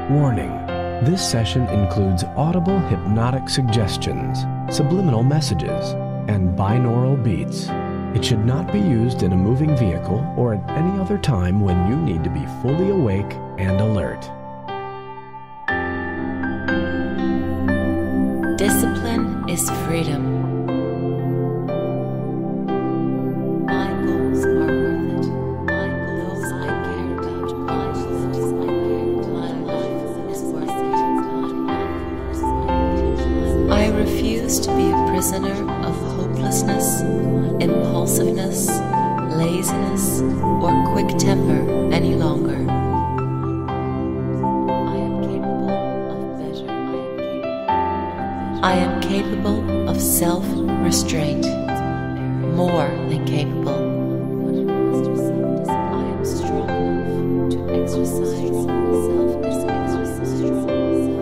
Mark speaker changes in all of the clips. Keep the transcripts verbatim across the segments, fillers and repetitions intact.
Speaker 1: Warning: this session includes audible hypnotic suggestions, subliminal messages, and binaural beats. It should not be used in a moving vehicle or at any other time when you need to be fully awake and alert.
Speaker 2: Discipline is freedom. My goals are worth it. My goals I care about. My goals I care about. My life is worth it. I refuse to be a prisoner of hopelessness, impulsiveness, laziness, or quick temper any longer. I am capable of self-restraint, more than capable. I am strong enough to exercise self-discipline.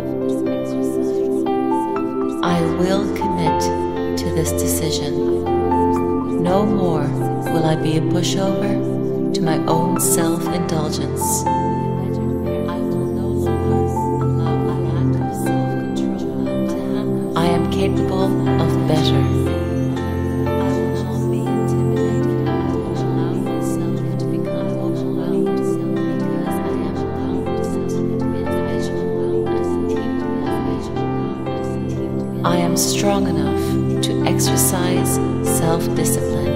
Speaker 2: I will commit to this decision. No more will I be a pushover to my own self-indulgence. Capable of better. I will not be intimidated or allow myself to become overwhelmed because I am a competent individual and I am strong enough to exercise self-discipline.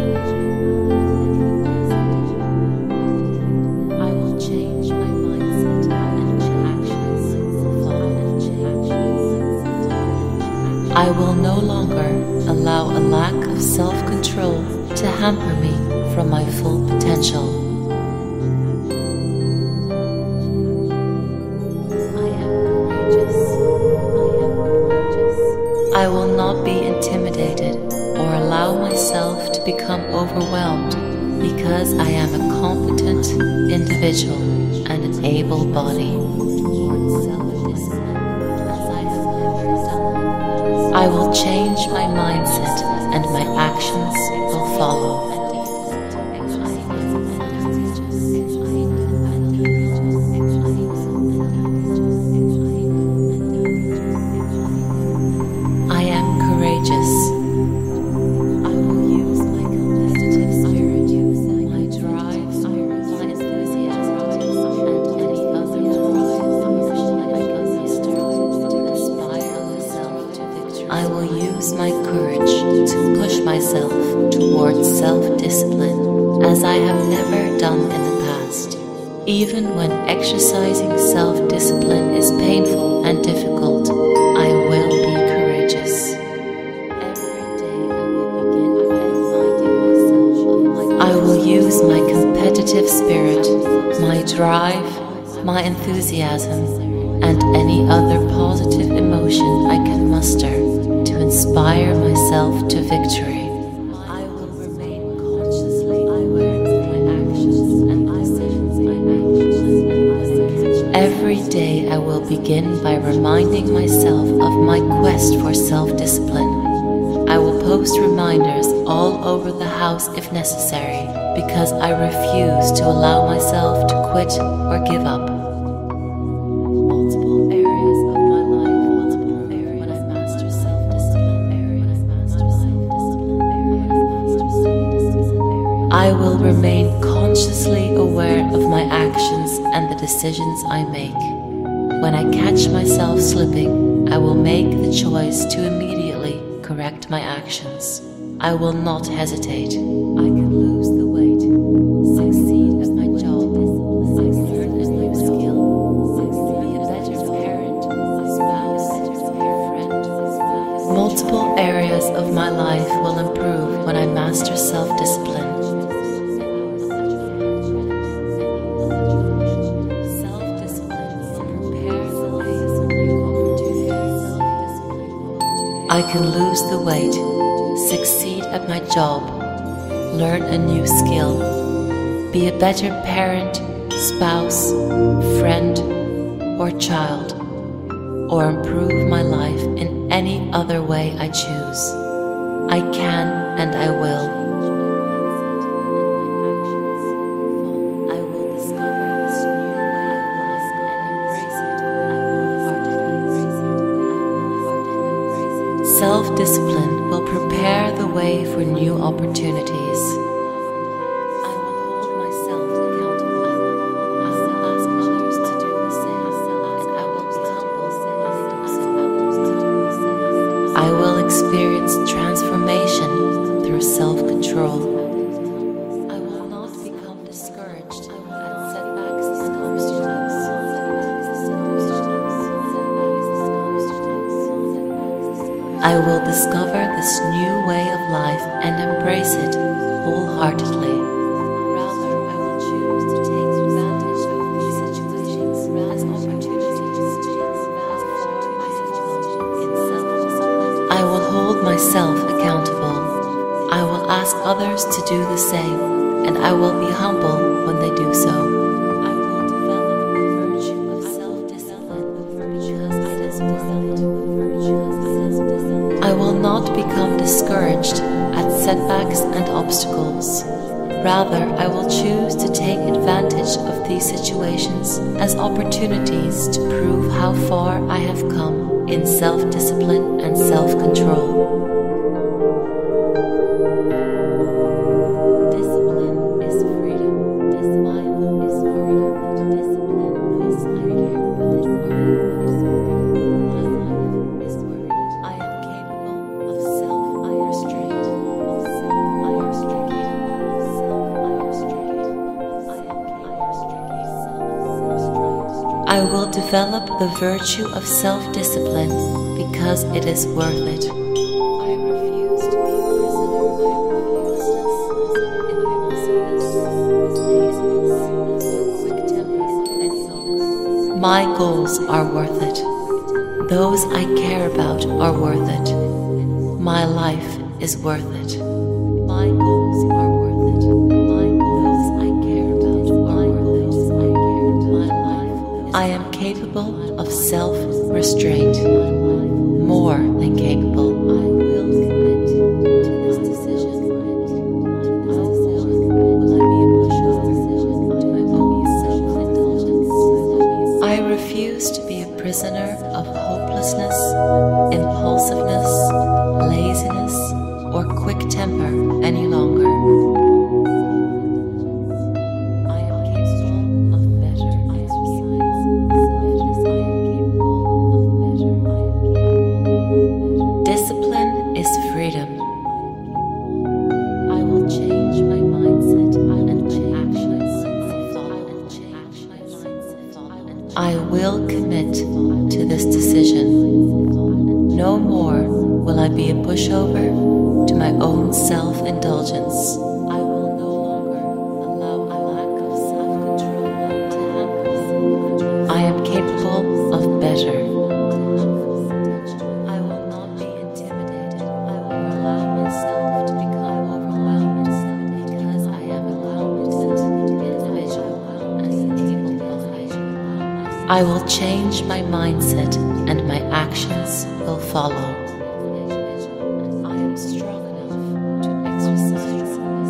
Speaker 2: I will change my mindset and my actions will follow change. I will no longer allow a lack of self-control to hamper me from my full potential. I am courageous. I am courageous. I will not be intimidated or allow myself to become overwhelmed because I am a competent individual and an able body. I will change my mindset and my actions will follow. I am courageous. I will use my competitive spirit, my drive, my enthusiasm, and any other I will use my courage to push myself towards self-discipline as I have never done in the past. Even when exercising self-discipline is painful and difficult, I will be courageous. Every day I will begin by reminding myself of my I will use my competitive spirit, my drive, my enthusiasm, and any other positive emotion I can muster to inspire myself to victory. I will remain consciously aware of my actions and decisions I make. Every day I will begin by reminding myself of my quest for self-discipline. I will post reminders all over the house if necessary, because I refuse to allow myself to quit or give up. I will remain consciously aware of my actions and the decisions I make. When I catch myself slipping, I will make the choice to immediately correct my actions. I will not hesitate. I can lose the weight, succeed at my job, learn a new skill, be a better parent, a spouse, a friend. Multiple areas of my life will improve when I master self-discipline. I can lose the weight, succeed at my job, learn a new skill, be a better parent, spouse, friend, or child, or improve my life in any other way I choose. I can and I will. I will discover this new way of life and embrace it. way for new opportunities. I will hold myself accountable. I will ask others to do the same, and I will be humble when they do so. I will experience transformation through self-control. I will not become discouraged at setbacks and obstacles. I will discover this new way of life and embrace it wholeheartedly. Rather, I will choose to take advantage of these situations as opportunities to advance forward my situation in self-discipline. I will hold myself accountable. I will ask others to do the same, and I will be humble when they do so. I will develop the virtue of self-discipline because it is worth it. I will not become discouraged at setbacks and obstacles. Rather, I will choose to take advantage of these situations as opportunities to prove how far I have come in self-discipline and self-control. I will develop the virtue of self-discipline because it is worth it. I refuse to be a prisoner of my goals are worth it. Those I care about are worth it. My life is worth it. My goals are worth it. My goals I care about are worth it. My life. I am capable of self-restraint. More than capable. I will commit to this decision. Will I be a pushover to my own self-indulgence? I refuse to be a prisoner of hopelessness, impulsiveness, laziness, or quick temper any longer. I will commit to this decision. No more will I be a pushover to my own self-indulgence. I will no longer allow a lack of self-control to hamper me. I am capable of better. I will not be intimidated. I will allow myself to become overwhelmed because I am a competent individual and capable of better. I will change my mindset and my actions will follow. I am strong enough to exercise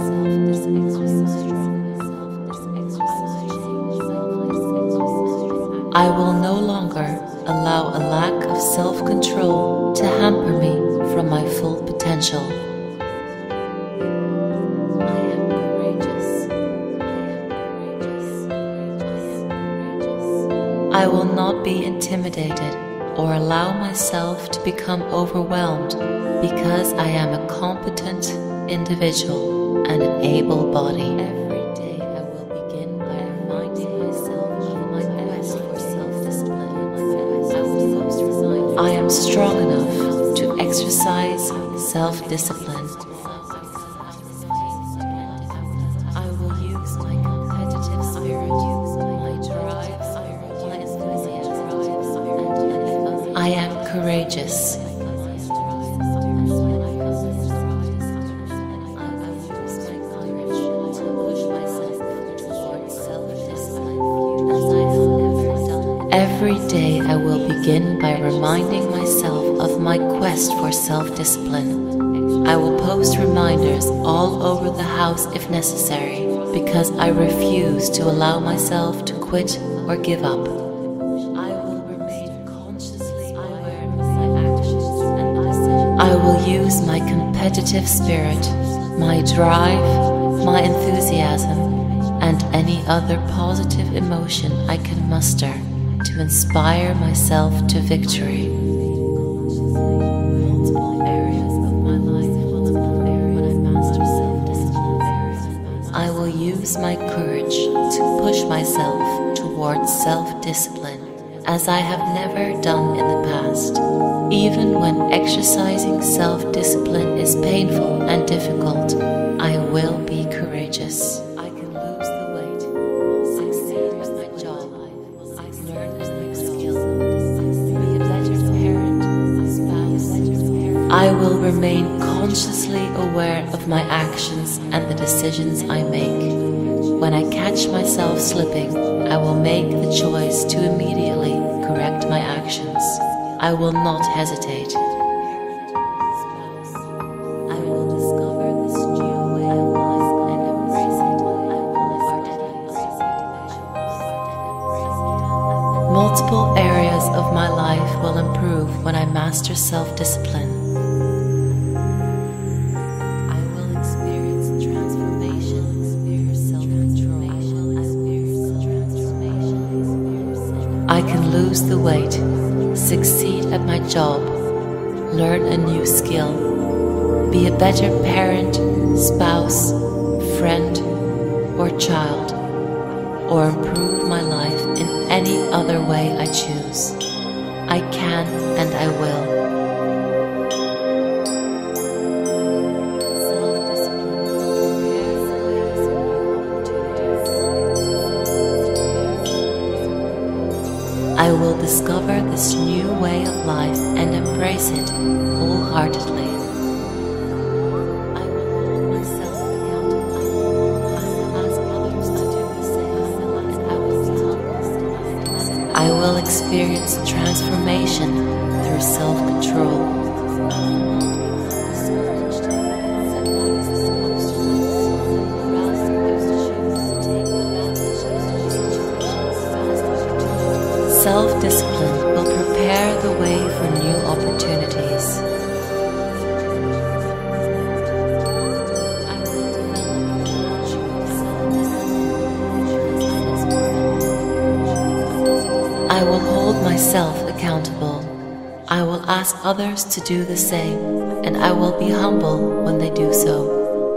Speaker 2: self-discipline. I will no longer allow a lack of self-control to hamper me from my full potential. I will not be intimidated or allow myself to become overwhelmed because I am a competent individual and an able body. Every day I will begin by reminding myself of my quest for self-discipline. I am strong enough to exercise self-discipline. I will use my competitive spirit, my drive, I am courageous. Every day I will begin by reminding myself of my quest for self-discipline. I will post reminders all over the house if necessary because I refuse to allow myself to quit or give up. I will use my competitive spirit, my drive, my enthusiasm, and any other positive emotion I can muster to inspire myself to victory. I will use my courage to push myself towards self-discipline as I have never done in the past, even when exercising self-discipline is painful and difficult. I will be courageous. I can lose the weight, succeed at my job, I can learn a new skill, be a better parent, a spouse. I will remain consciously aware of my actions and the decisions I make. When I catch myself slipping, I will make the choice to immediately correct my actions. I will not hesitate. I will discover this new way of life and embrace it. Multiple areas of my life will improve when I master self-discipline. I will experience transformation, self-control. I can lose the weight, succeed at my job, learn a new skill, be a better parent, spouse, friend, or child, or improve my life in any other way I choose. I can and I will. I will discover this new way of life and embrace it wholeheartedly. I will hold myself accountable. I will ask others to do the same, and I will be humble. I will experience transformation through self-control. Self-discipline will prepare the way for new opportunities. I will hold myself accountable. I will ask others to do the same, and I will be humble when they do so.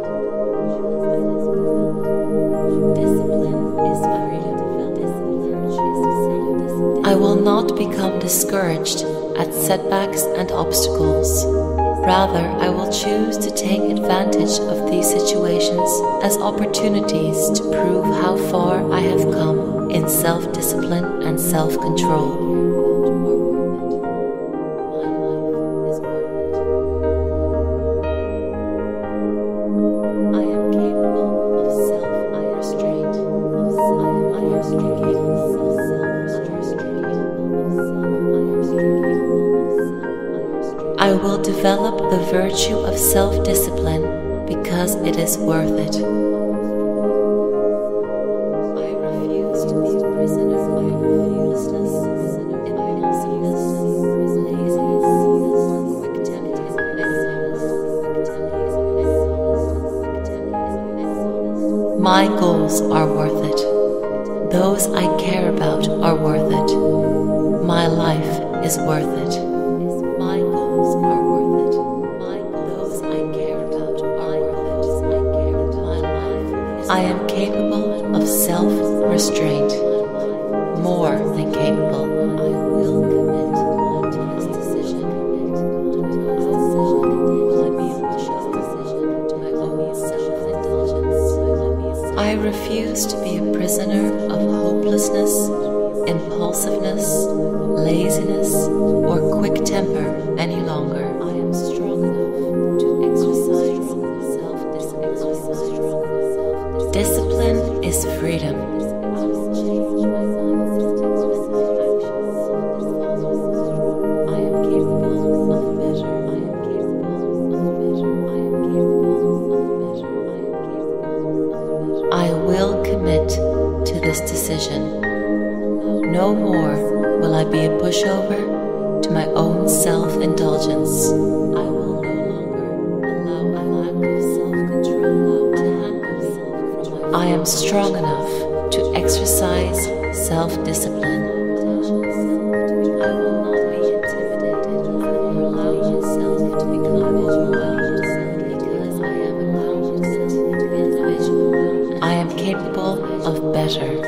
Speaker 2: I will not become discouraged at setbacks and obstacles. Rather, I will choose to take advantage of these situations as opportunities to prove how far I have come in self-discipline and self-control. I am capable of self-restraint. I will develop the virtue of self-discipline because it is worth it. I refuse to be a prisoner of fearlessness, impulsiveness, laziness, or quick temper. My goals are worth it. Those I care about are worth it. My life is worth it. My goals are worth it. My those I care about are worth it. My life is I am capable of self-restraint. More than capable. I will commit to this decision. I refuse to be a prisoner of hopelessness, impulsiveness, laziness, or quick temper any longer. I am strong enough to exercise self-discipline. Discipline is freedom. I am capable of better. I am capable of better. I am capable of better. I am capable of better. I will commit to this decision. No more will I be a pushover to my own self-indulgence. I will no I am strong enough to exercise self-discipline. I am capable of better.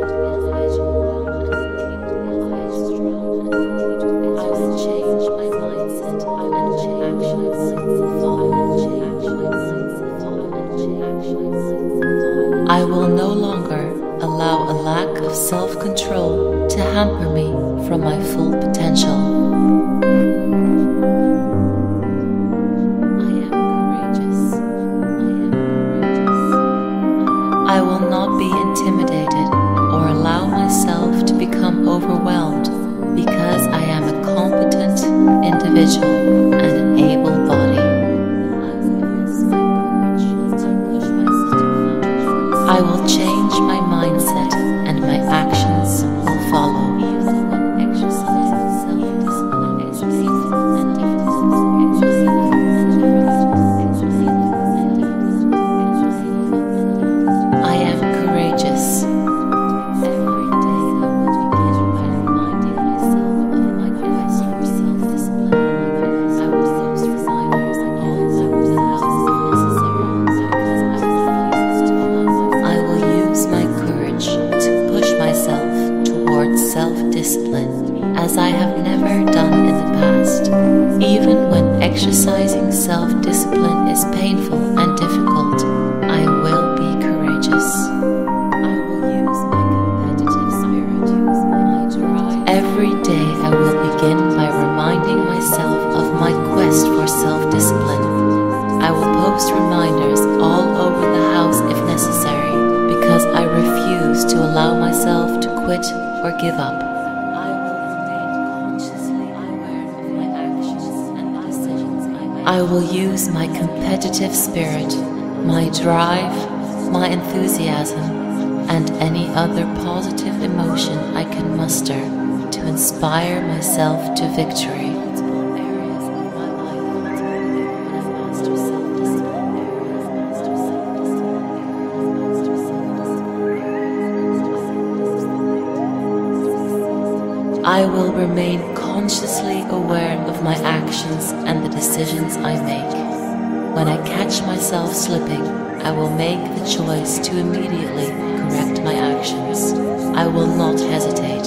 Speaker 2: I will no longer allow a lack of self-control to hamper me from my full potential. I am courageous. I am courageous. I will not be intimidated or allow myself to become overwhelmed because I am a competent individual and an able body. I will change my mindset and my actions will follow. I am courageous. Every day I will begin by reminding myself of my quest for self-discipline. I will use reminders all over the house if necessary. I will use my courage to push myself towards self-discipline as I have never done in the past. Even when exercising self-discipline is painful and difficult, I will be courageous. I will use my competitive spirit. My drive. Every day I will begin by reminding myself of my quest for self-discipline. I will post reminders all over the house if necessary, because I refuse to allow myself to quit or give up. I will remain consciously aware of my actions and the decisions I make. I will use my competitive spirit, my drive, my enthusiasm, and any other positive emotion I can muster to inspire myself to victory. I will remain consciously aware of my actions and the decisions I make. When I catch myself slipping, I will make the choice to immediately correct my actions. I will not hesitate.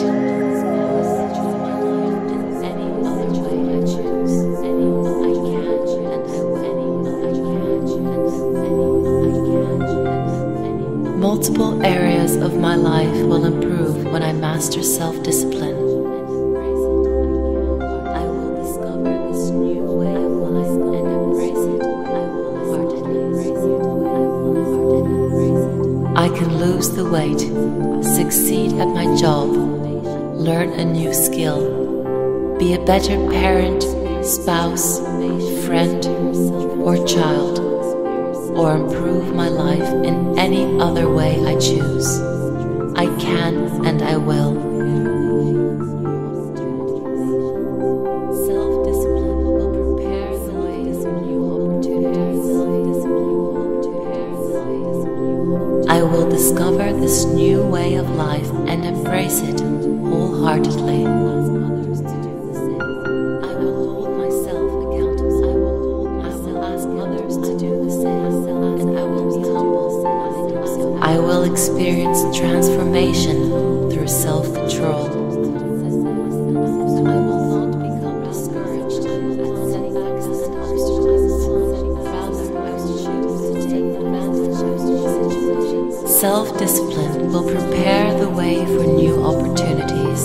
Speaker 2: Multiple areas of my life will improve when I master self-discipline. I can lose the weight, succeed at my job, learn a new skill, be a better parent, spouse, friend, or child, or improve my life in any other way I choose. I can and I will. Self-discipline will prepare the way for new opportunities. I will discover this new way of life and embrace it wholeheartedly. I will hold myself accountable. I will hold myself. Ask others to do the same, and I will be humble. I will experience transformation through self-control. I will not become discouraged at setbacks and obstacles. Rather, I will choose to take advantage of situations. Self-discipline will prepare the way for new opportunities.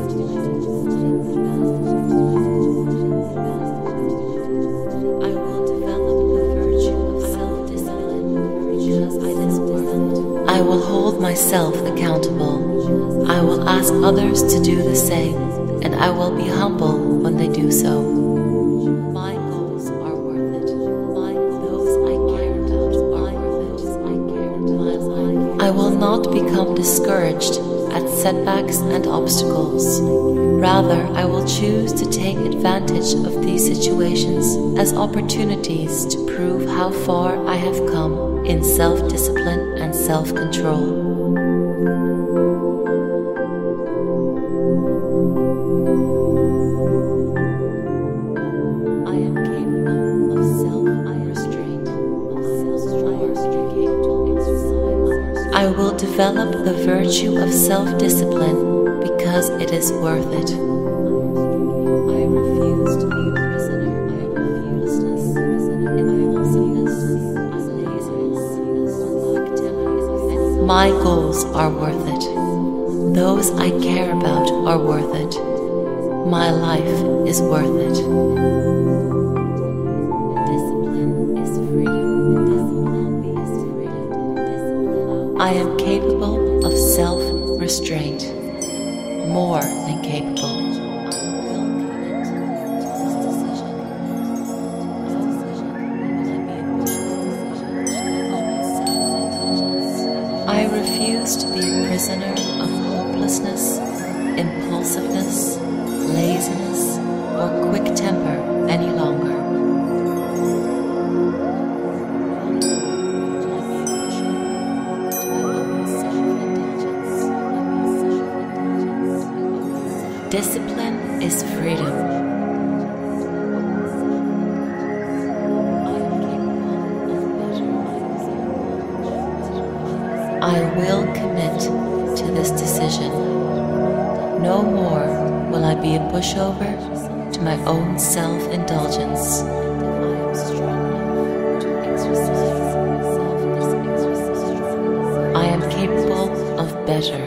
Speaker 2: I will develop the virtue of self-discipline because I deserve it. I will hold myself accountable. I will ask others to do the same, and I will be humble when they do so. My goals are worth it. My those I care about are worth it. I care about my life. I will not become discouraged at setbacks and obstacles. Rather, I will choose to take advantage of these situations as opportunities to prove how far I have come in self-discipline and self-control. I am capable of self-restraint. I will develop the virtue of self-discipline because it is worth it. I refuse to be a prisoner of uselessness, impulsiveness, laziness. My goals are worth it. Those I care about are worth it. My life is worth it. Discipline is freedom. Discipline is freedom. I am capable of self-restraint. More than capable. I refuse to be a prisoner of hopelessness, impulsiveness, laziness, or quick temper any longer. Discipline is freedom. I will commit to this decision. No more will I be a pushover to my own self-indulgence. I am capable of better.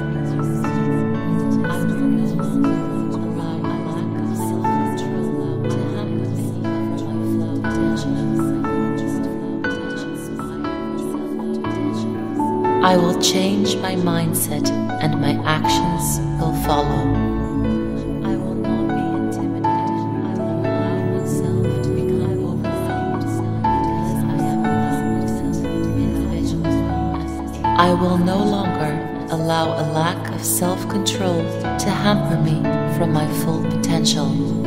Speaker 2: I will change my mindset and my actions will follow. I will not be intimidated. I will allow myself to become overwhelmed because I am a competent individual. I will no longer allow a lack of self-control to hamper me from my full potential.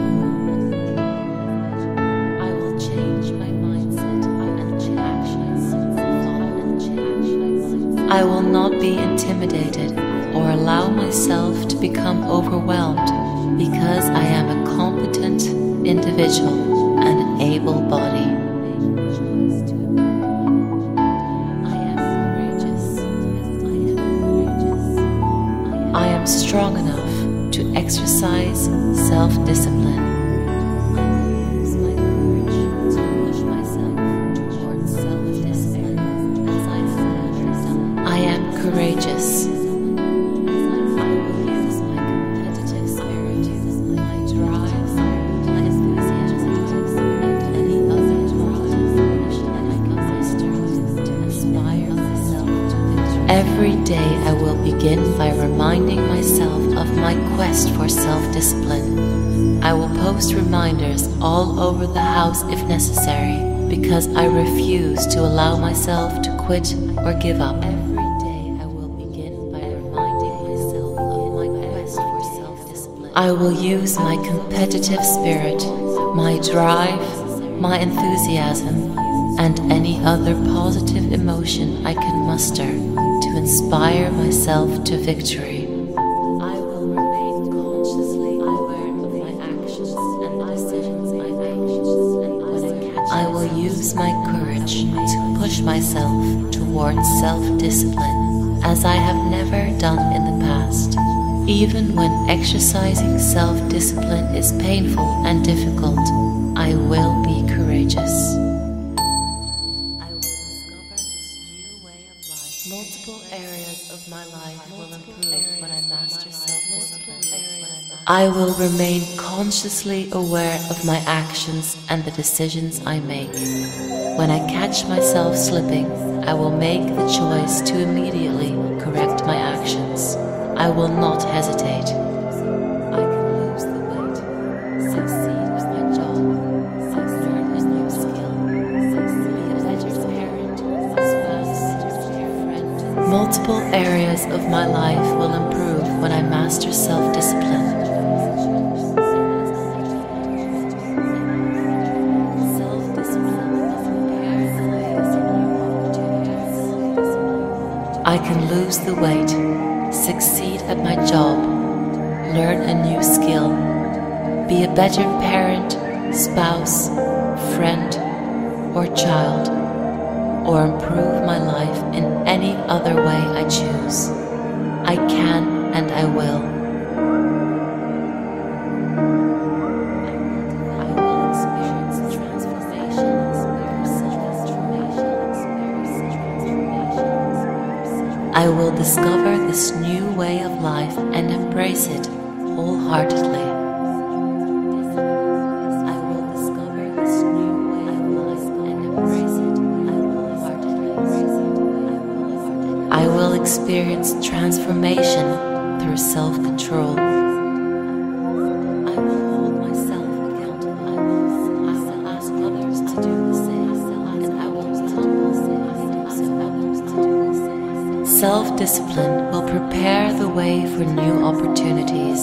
Speaker 2: I will change my mindset and my actions will follow. I will not be intimidated or allow myself to become overwhelmed because I am a competent individual and an able body. I am courageous. I am strong enough to exercise self-discipline. Courageous. I will use my competitive spirit, my drive, my enthusiasm, and any other motivation I can muster to inspire myself to victory. Every day I will begin by reminding myself of my quest for self-discipline. I will post reminders all over the house if necessary, because I refuse to allow myself to quit or give up. I will use my competitive spirit, my drive, my enthusiasm, and any other positive emotion I can muster to inspire myself to victory. I will remain consciously aware of my actions and the decisions I make. I will use my courage to push myself towards self-discipline as I have never done in the past. Even when exercising self-discipline is painful and difficult, I will be courageous. I will discover this new way of life. Multiple areas of my life will improve when I master self-discipline. I will remain consciously aware of my actions and the decisions I make. When I catch myself slipping, I will make the choice to immediately correct my actions. I will not hesitate. I can lose the weight, succeed with my job, learn a new skill, be a better parent, spouse, friend. Multiple areas of my life will improve when I master self-discipline. I can lose the weight, succeed at my job, learn a new skill, be a better parent, spouse, friend, or child, or improve my life in any other way I choose. I can and I will. I will experience transformations. I will discover this new way of life and embrace it wholeheartedly. I will discover this new way of life and embrace it wholeheartedly. I will experience transformation through self-control. I will hold myself accountable. I will, I will ask others to do the same, and I will humble myself to do the same. Self-discipline will prepare the way for new opportunities.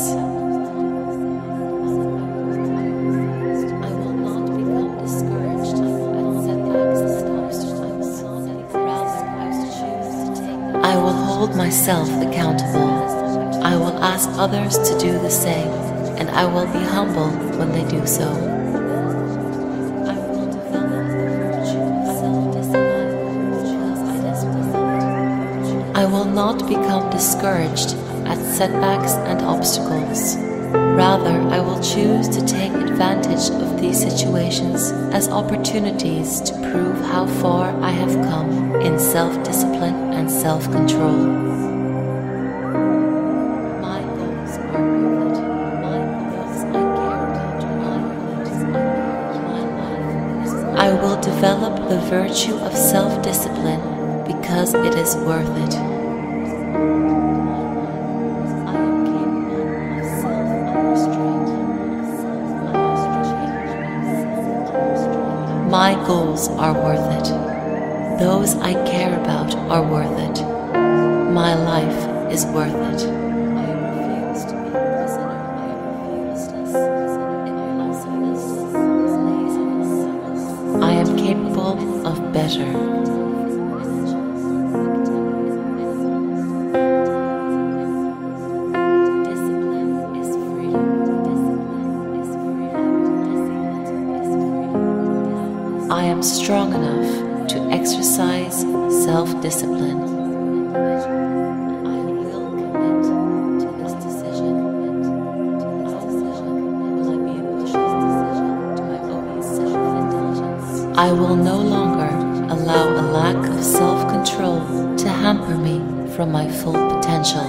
Speaker 2: I will not become discouraged at setbacks and obstacles. Rather, I will choose to take them. I will hold myself accountable. I will ask others to do the same, and I will be humble when they do so. I will develop the virtue of self-discipline because I discipline. I will not become discouraged at setbacks and obstacles. Rather, I will choose to take advantage of these situations as opportunities to prove how far I have come in self-discipline and self-control. My goals are worth it. My goals I care about. My goals I care. My life is worth it. I will develop the virtue of self-discipline because it is worth it. I am capable of self-restraint. My goals are worth it. Those I care about are worth it. My life is worth it. I refuse to be a prisoner of uselessness, impulsiveness, laziness. I am capable of better. I am strong enough to exercise self-discipline. I will commit to this decision. Will I be a pushes decision to my own self-indulgence? I will no longer allow a lack of self-control to hamper me from my full potential.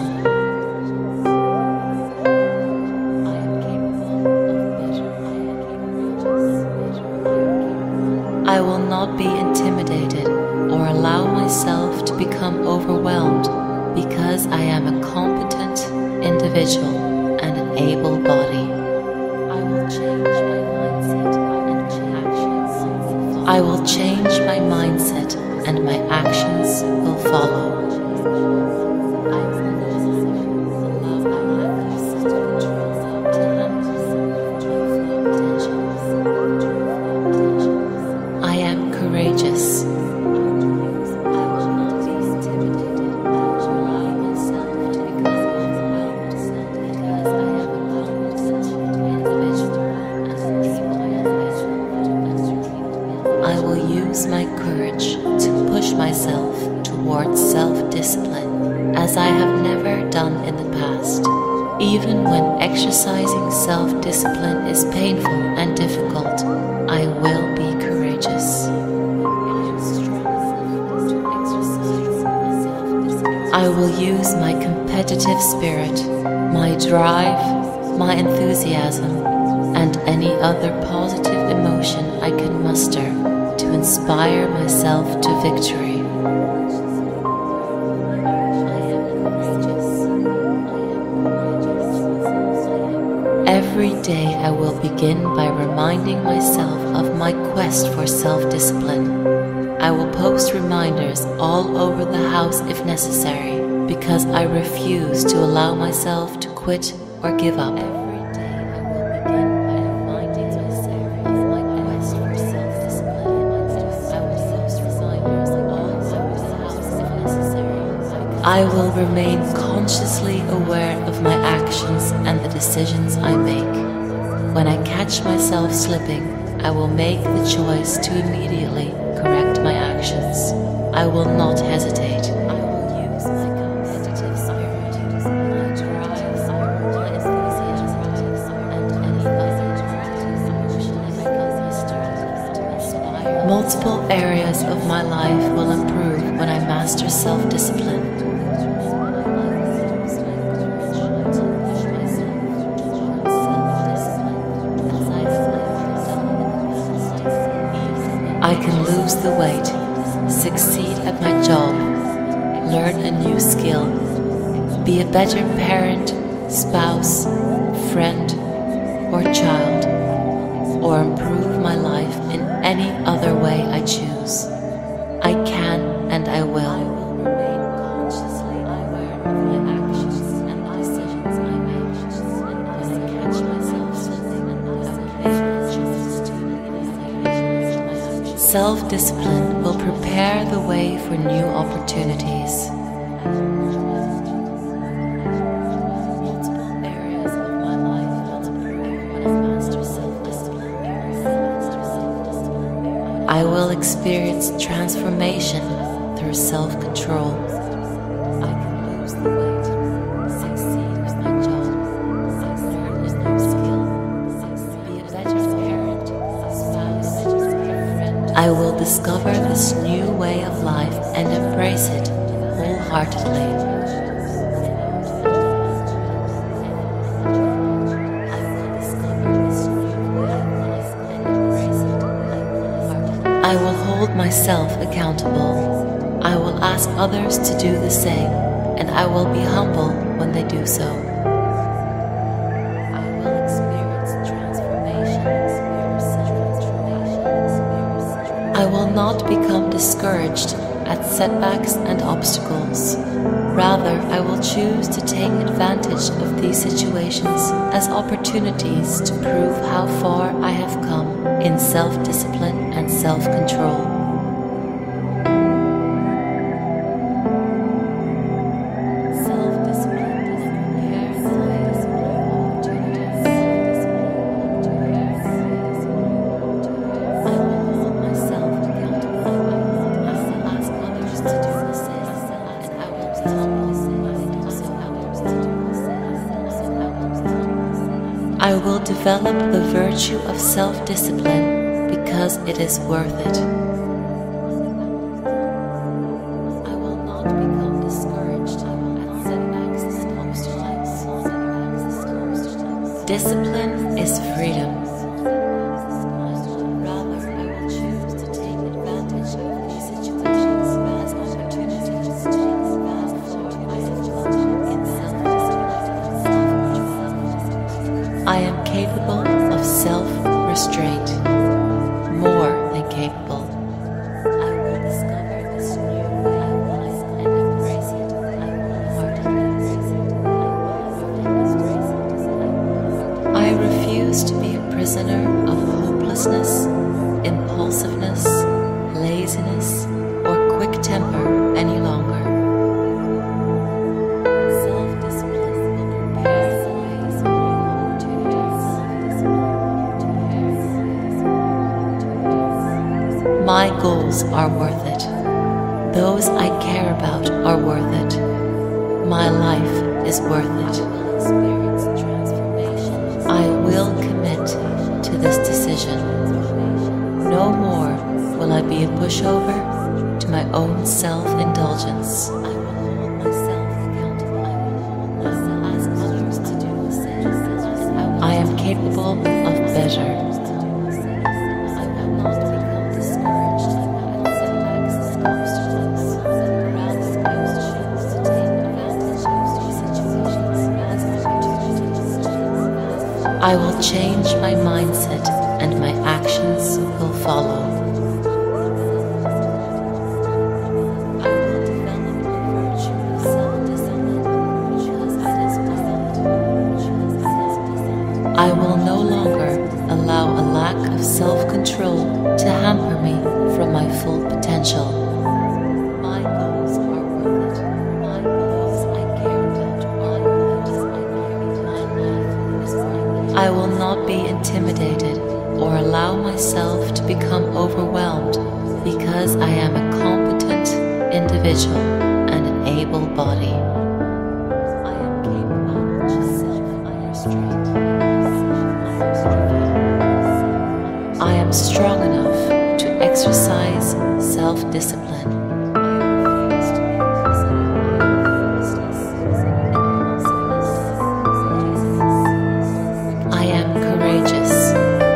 Speaker 2: I will not be intimidated or allow myself to become overwhelmed because I am a competent individual and an able body. I will change my mindset and my actions. I will change my mindset and my actions will follow. I will no longer allow my lack of self-control to hamper my potential. I am courageous. I will not be intimidated or allow myself to become overwhelmed because I am a competent individual and able. I will use my courage to push myself towards self-discipline as I have never done in the past. Even when exercising self-discipline is painful and difficult, I will be courageous. I will use my competitive spirit, my drive, my enthusiasm, and any other positive emotion I can muster to inspire myself to victory. Every day I will begin by reminding myself of my quest for self-discipline. I will post reminders all over the house if necessary, because I refuse to allow myself to quit or give up. Every day I will begin by reminding myself of my quest for self-discipline. I will post reminders all over the house if necessary, I will remain consciously aware of my actions and the decisions I make. When I catch myself slipping, I will make the choice to immediately correct my actions. I will not hesitate. I will use my competitive spirit, my drive, my enthusiasm, and any other emotions because I start to inspire. Multiple areas of my life will improve when I master self-discipline. I can lose the weight, succeed at my job, learn a new skill, be a better parent, spouse, friend, or child, or improve my life in any other way I choose. I can and I will. I will remain consciously aware of my actions and the decisions I make. And when I catch myself slipping, I will make the choice to self-discipline will prepare the way for new opportunities. Multiple areas of my life will improve when I master self-discipline. I will experience transformation through self-control. I can lose the weight, succeed at my job, learn a new skill, be a better parent, spouse, I will discover this new way of life and embrace it wholeheartedly. I will hold myself accountable. I will ask others to do the same, and I will be humble when they do so. I will experience transformation. I will not become discouraged at setbacks and obstacles. Rather, I will choose to take advantage of these situations as opportunities to prove how far I have come in self-discipline and self-control. I will develop the virtue of self-discipline because it is worth it. I will not become discouraged at setbacks and obstacles. Discipline is freedom. Rather, I will choose to take advantage of these situations as opportunities to advance in self-discipline. I am capable of self-restraint, more than capable. I will discover this new way of life and embrace it. I will wholeheartedly. I refuse to be a prisoner of hopelessness, impulsiveness, laziness, or quick temper any longer. My goals are worth it. Those I care about are worth it. My life is worth it. I will commit to this decision. No more will I be a pushover to my own self-indulgence. I will hold myself accountable. I will ask others to do the same. I am capable of better. I will change my mindset and my actions will follow. I will develop the virtue of self-discipline because it is worth it. I will no longer allow a lack of self-control to hamper me from my full potential. My goals are worth it. My individual and an able body. I am capable of self-restraint. I am strong enough to exercise self-discipline. I am courageous.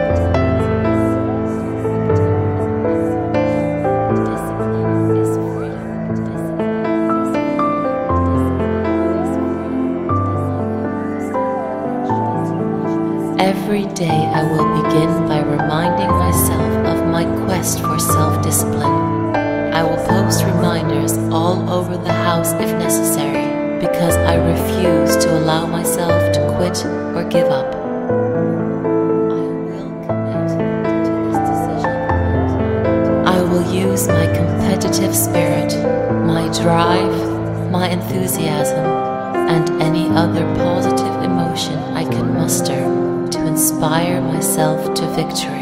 Speaker 2: Every day I will begin by reminding myself of my quest for self-discipline. I will post reminders all over the house if necessary, because I refuse to allow myself to quit or give up. I will commit to this decision. I will use my competitive spirit, my drive, my enthusiasm, and any other positive emotion I can muster to inspire myself to victory.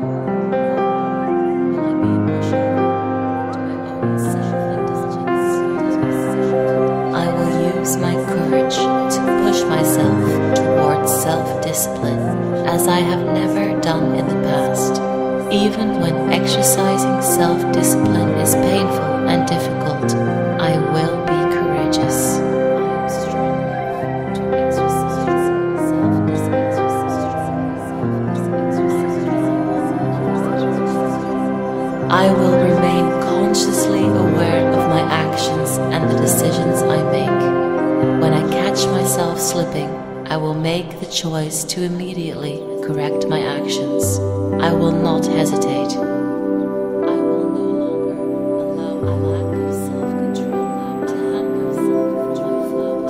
Speaker 2: I will use my courage to push myself towards self-discipline as I have never done in the past, even when exercising self-discipline is painful and difficult. I will be courageous. I will remain consciously aware of my actions and the decisions I make. When I catch myself slipping, I will make the choice to immediately correct my actions. I will not hesitate. I will no longer allow a lack of self-control to hamper self-control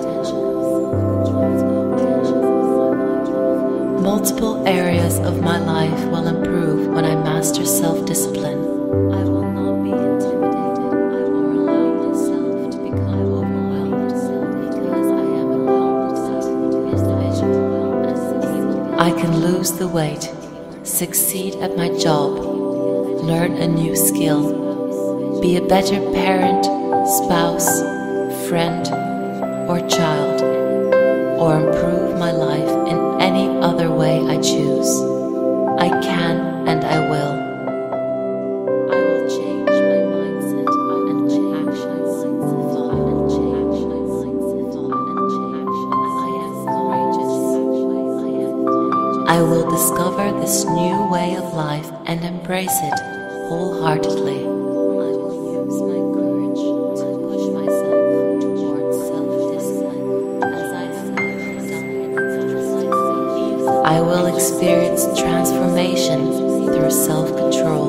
Speaker 2: potential. Multiple areas of my life will improve when I master self-discipline. I will not be intimidated. I will allow myself to become overwhelmed because I am a competent individual and able. I can lose the weight, succeed at my job, learn a new skill, be a better parent, spouse, friend, or child, or improve my life in any other way I choose. I can and I will. I will discover this new way of life and embrace it wholeheartedly. I will use my courage to push myself towards self-discipline as I have never done in the past. I will experience transformation through self-control.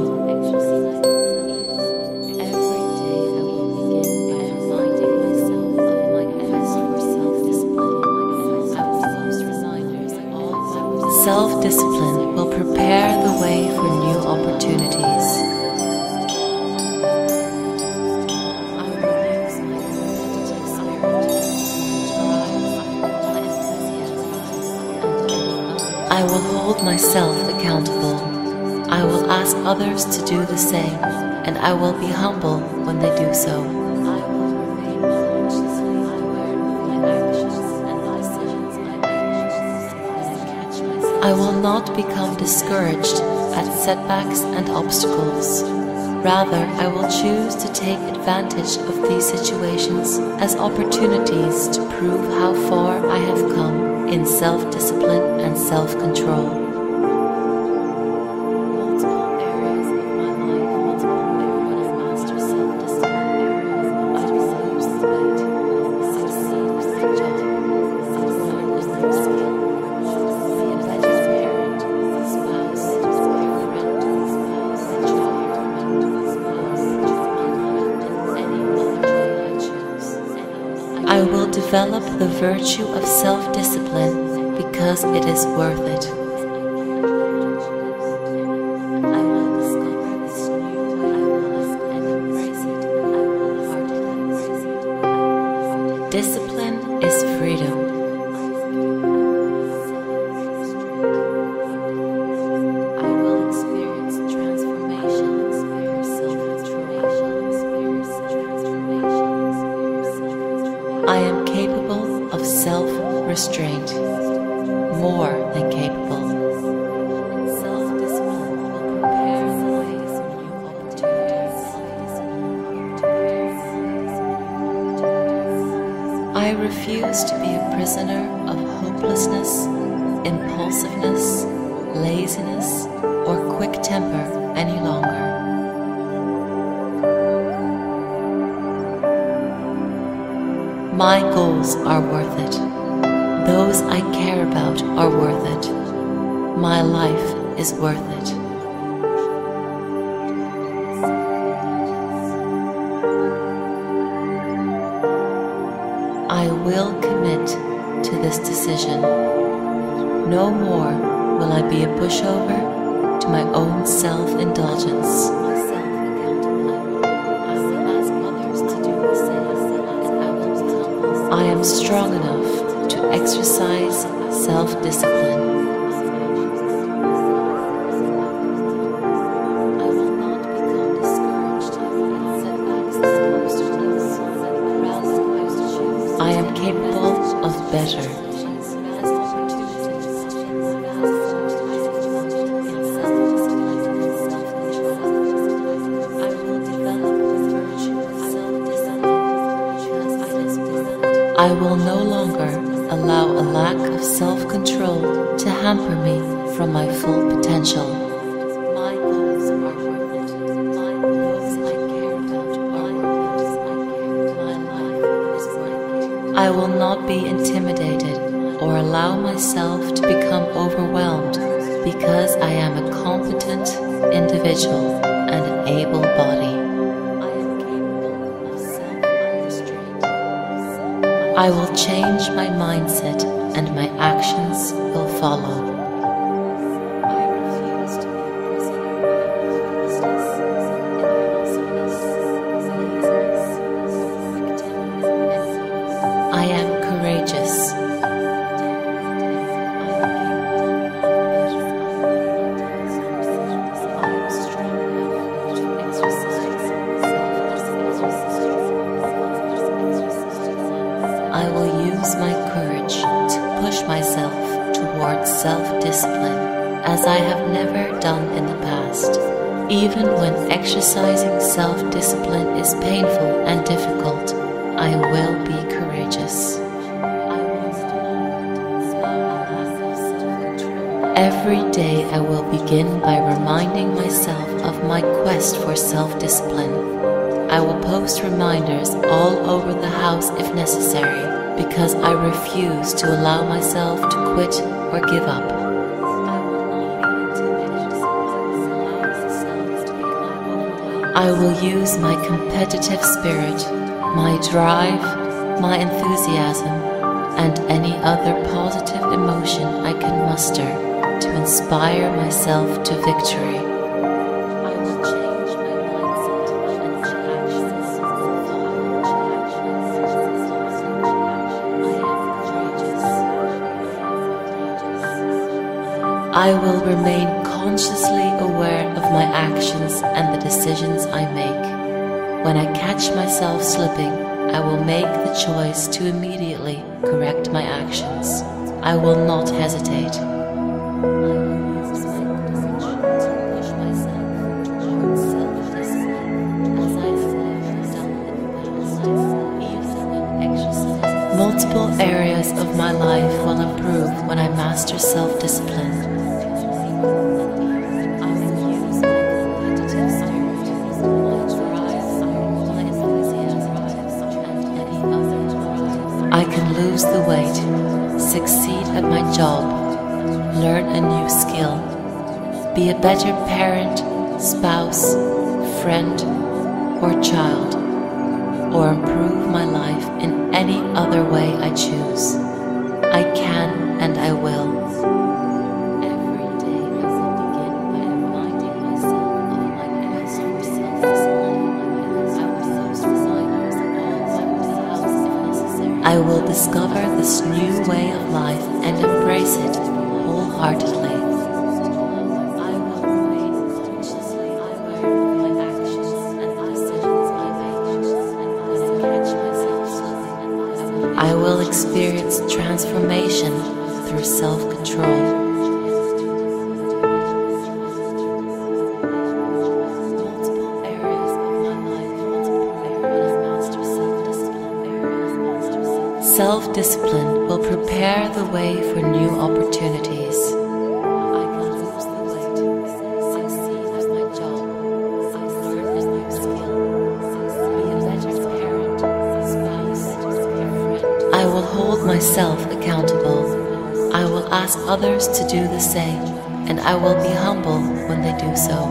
Speaker 2: Every day I will begin by reminding myself of my quest for self-discipline. I will post reminders all over. Self-discipline will prepare the way for new opportunities. I will use my competitive spirit, my drive, my enthusiasm, and I will hold myself accountable. I will ask others to do the same, and I will be humble when they do so. I will remain consciously aware of my actions and the decisions I make. I will not become discouraged at setbacks and obstacles. Rather, I will choose to take advantage of these situations as opportunities to prove how far I have come in self-discipline and self-control. Multiple areas of my life will improve when I master self-discipline. I will lose the weight, succeed at my job, learn a new skill, be a better parent, spouse, friend, spouse, child, spouse, and any other way I choose. I will develop the virtue of self-discipline because it is worth it. I will discover this new way of life and embrace it. I will heartily embrace it. Discipline is freedom. I will experience transformation, experience self-transformation, experience transformation. unrestrained, more than capable. Self-discipline will prepare the way for new opportunities. I refuse to be a prisoner of hopelessness, impulsiveness, laziness, or quick temper any longer. My goals are worth it. Those I care about are worth it. My life is worth it. I will commit to this decision. No more will I be a pushover to my own self-indulgence. I am strong enough to exercise self-discipline. I will not become discouraged at setbacks and obstacles. I am capable of better. I will no longer allow a lack of self-control to hamper me from my full potential. My goals are worth it. My goals I care about are worth it. My life is worth it. I will not be intimidated or allow myself to become overwhelmed because I am a competent individual and an able body. I will change my mindset and my actions will follow. I refuse to be a prisoner of hopelessness, impulsiveness, laziness, I am courageous. I am strong enough to exercise I will use my courage to push myself towards self-discipline as I have never done in the past. Even when exercising self-discipline is painful and difficult, I will be courageous. Every day I will begin by reminding myself of my quest for self-discipline. I will post reminders all over the house if necessary, because I refuse to allow myself to quit or give up. I will use my competitive spirit, my drive, my enthusiasm, and any other positive emotion I can muster to inspire myself to victory. I will remain consciously aware of my actions and the decisions I make. When I catch myself slipping, I will make the choice to immediately correct my actions. I will not hesitate. I will use my courage to push myself towards self-discipline as I have never done in the past, even when exercising. Multiple areas of my life will improve when I master self-discipline. I can lose the weight, succeed at my job, learn a new skill, be a better parent, spouse, friend, or child, or improve my life in any other way I choose. I can and I will. Every day I will begin by reminding myself of my quest for self-discipline. I will post reminders all over the house if necessary. I will discover this new way of life and embrace it wholeheartedly. I will remain consciously aware of my actions and decisions I make, and when I catch myself slipping, I will experience transformation through self-control. Self-discipline will prepare the way for new opportunities. I can lose the weight, succeed at my job, I learn a new skill, be a better parent, spouse, friend. I will hold myself accountable. I will ask others to do the same, and I will be humble when they do so.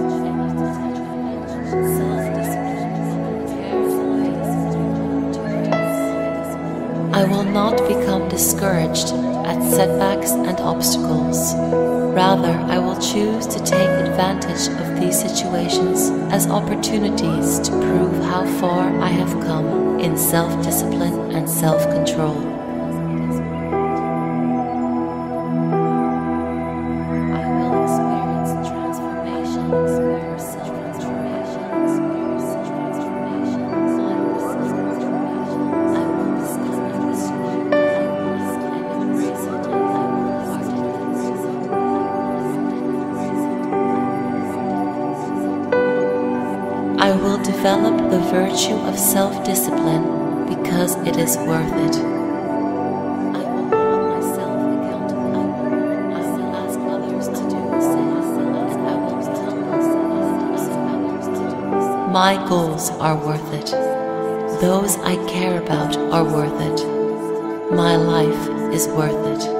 Speaker 2: I will not become discouraged at setbacks and obstacles. Rather, I will choose to take advantage of these situations as opportunities to prove how far I have come in self-discipline and self-control. I will develop the virtue of self-discipline because it is worth it. I will hold myself accountable. I will ask others to do the same, and I will tell myself to do the same. My goals are worth it. Those I care about are worth it. My life is worth it.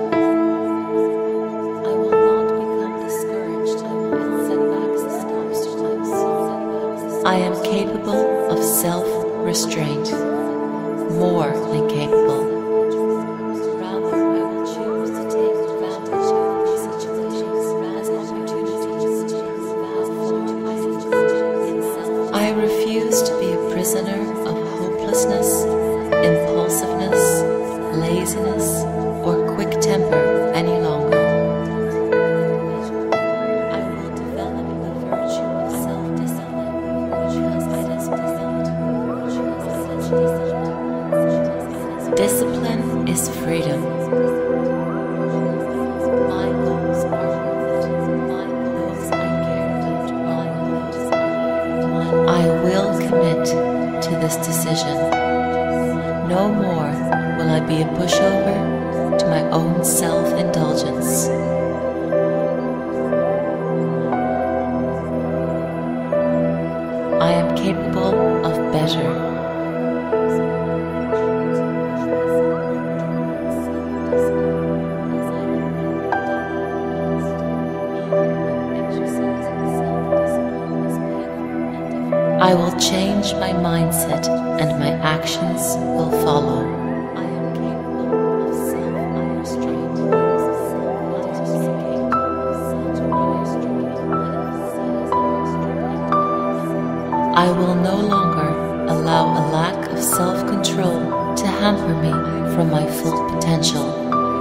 Speaker 2: I am capable of self-restraint, more than capable. Rather, I will choose to take advantage of these situations as opportunities to prove how far I have come in self. I refuse to be a prisoner of hopelessness, impulsiveness, laziness, or quick temper any longer. Discipline is freedom. My goals are worth it. My goals I care about. My goals I will commit to this decision. No more will I be a pushover to my own self-indulgence. I am capable of better. I will change my mindset and my actions will follow. I am capable of self-restraint. I will no longer allow a lack of self-control to hamper me from my full potential.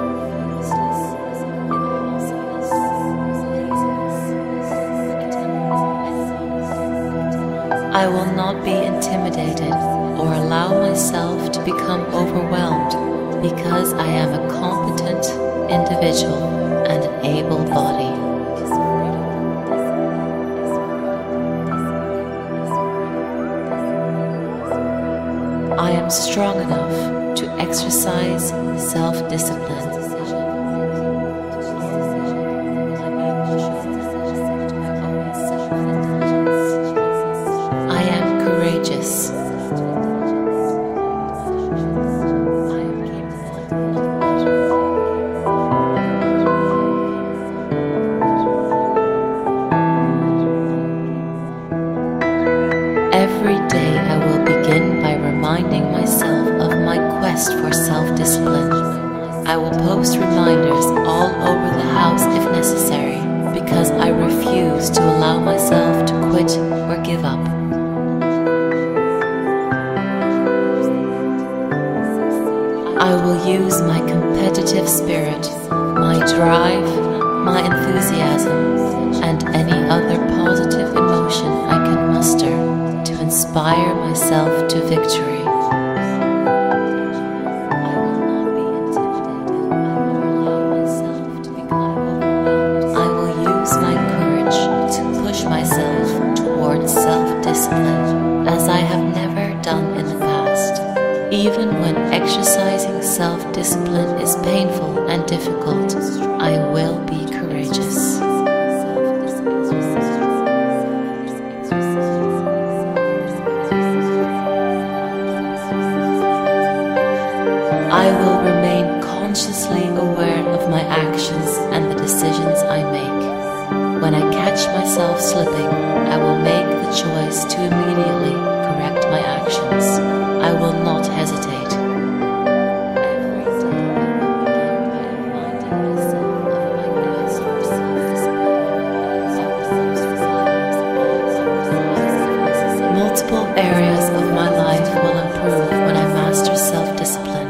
Speaker 2: I will not be intimidated or allow myself to become overwhelmed because I am a competent individual and an able body. I am strong enough to exercise self-discipline. Courageous. Every day I will begin by reminding myself of my quest for self-discipline. I will post reminders all over the house if necessary, because I refuse to allow myself to quit or give up. I will use my competitive spirit, my drive, my enthusiasm, and any other positive emotion I can muster to inspire myself to victory. I will Even when exercising self-discipline is painful and difficult, I will be courageous. I will remain consciously aware of my actions and the decisions I make. When I catch myself slipping, I will make the choice to immediately correct my actions. I will not hesitate. Multiple areas of my life will improve when I master self-discipline.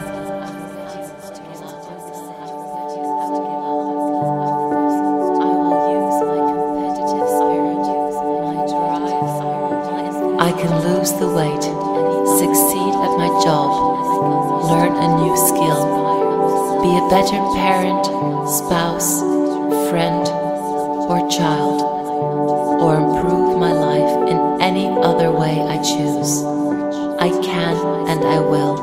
Speaker 2: I can lose the weight, succeed at my job, learn a new skill, be a better parent, spouse, friend, or child, or improve my life in any other way I choose. I can and I will.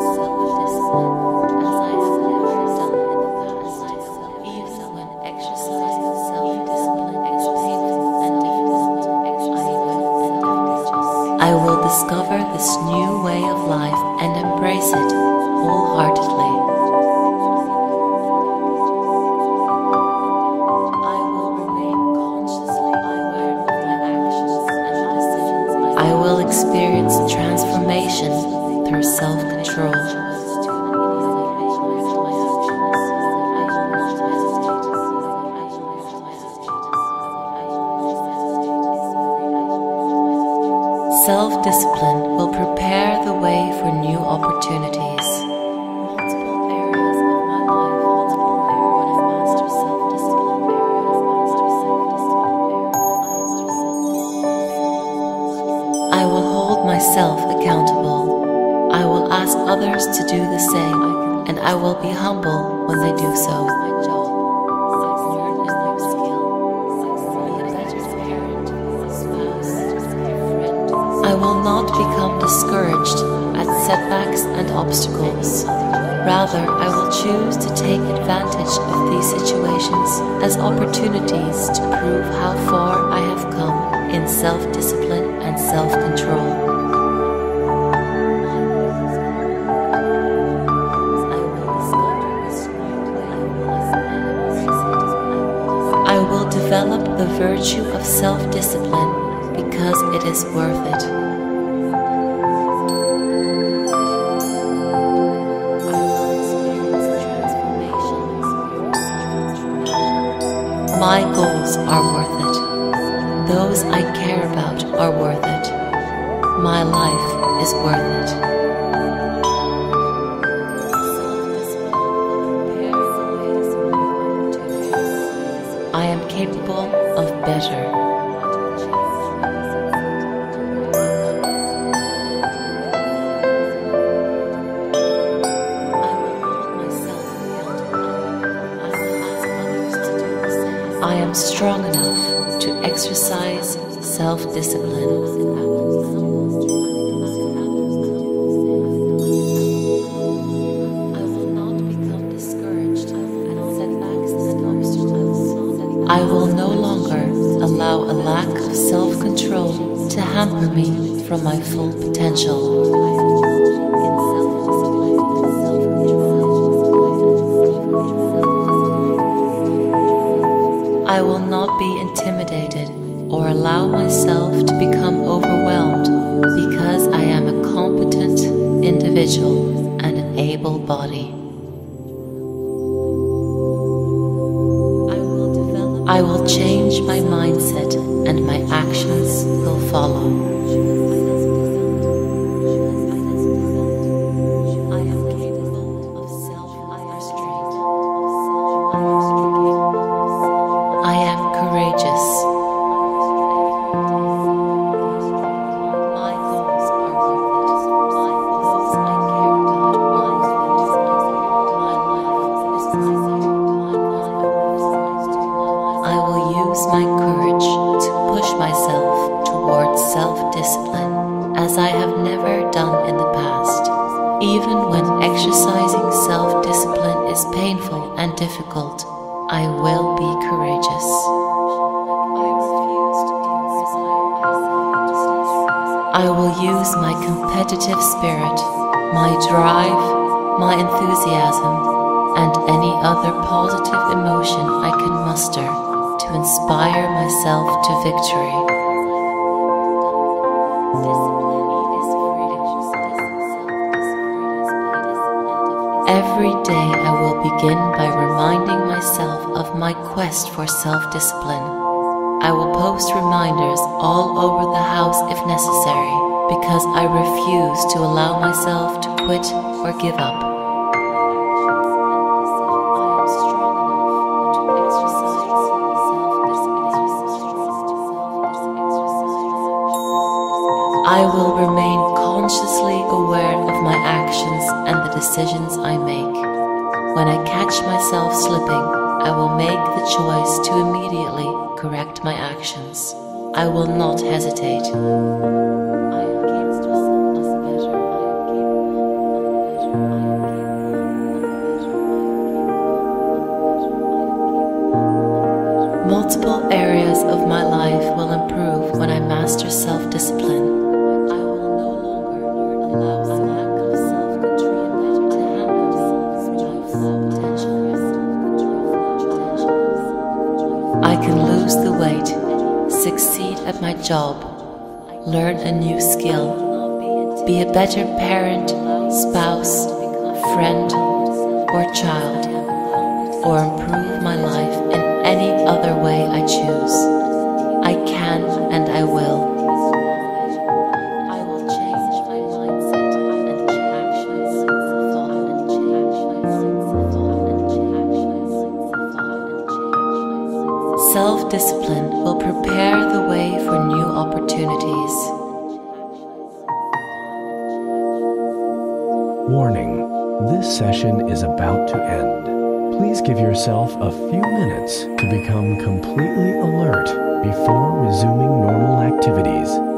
Speaker 2: I will discover this new way of life and embrace it wholeheartedly. I will remain consciously aware of my actions and decisions. I will experience transformation through self-control. Self-discipline will prepare the way for new opportunities. Multiple areas of my life will improve when I master self-discipline. I will hold myself accountable. I will ask others to do the same, and I will be humble when they do so. I will not become discouraged at setbacks and obstacles. Rather, I will choose to take advantage of these situations as opportunities to prove how far I have come in self-discipline and self-control. I will develop the virtue of self-discipline because it is worth it. My goals are worth it. Those I care about are worth it. My life is worth it. I am capable of better. I am strong enough to exercise self-discipline. I will not become discouraged at setbacks and obstacles. I will no longer allow a lack of self-control to hamper me from my full potential. I will not be intimidated or allow myself to become overwhelmed because I am a competent individual and an able body. I will change my mindset and my actions will follow. My courage to push myself towards self-discipline. Even when exercising self-discipline is painful and difficult, I will be courageous. I will use my competitive spirit, my drive, my enthusiasm, and any other positive emotion I can muster to inspire myself to victory. Every day I will begin by reminding myself of my quest for self-discipline. I will post reminders all over the house if necessary, because I refuse to allow myself to quit or give up. I will remain consciously aware of my actions and the decisions I make. When I catch myself slipping, I will make the choice to immediately correct my actions. I will not hesitate. Multiple areas of my life will improve when I master self-discipline. I can lose the weight, succeed at my job, learn a new skill, be a better parent, spouse, friend, or child, or improve my life in any other way I choose. I can and I will. I will change my mindset and actions, thought and change. Self-discipline will prepare the way for new opportunities.
Speaker 1: Warning, this session is about to end. Please give yourself a few minutes to become completely alert before resuming normal activities.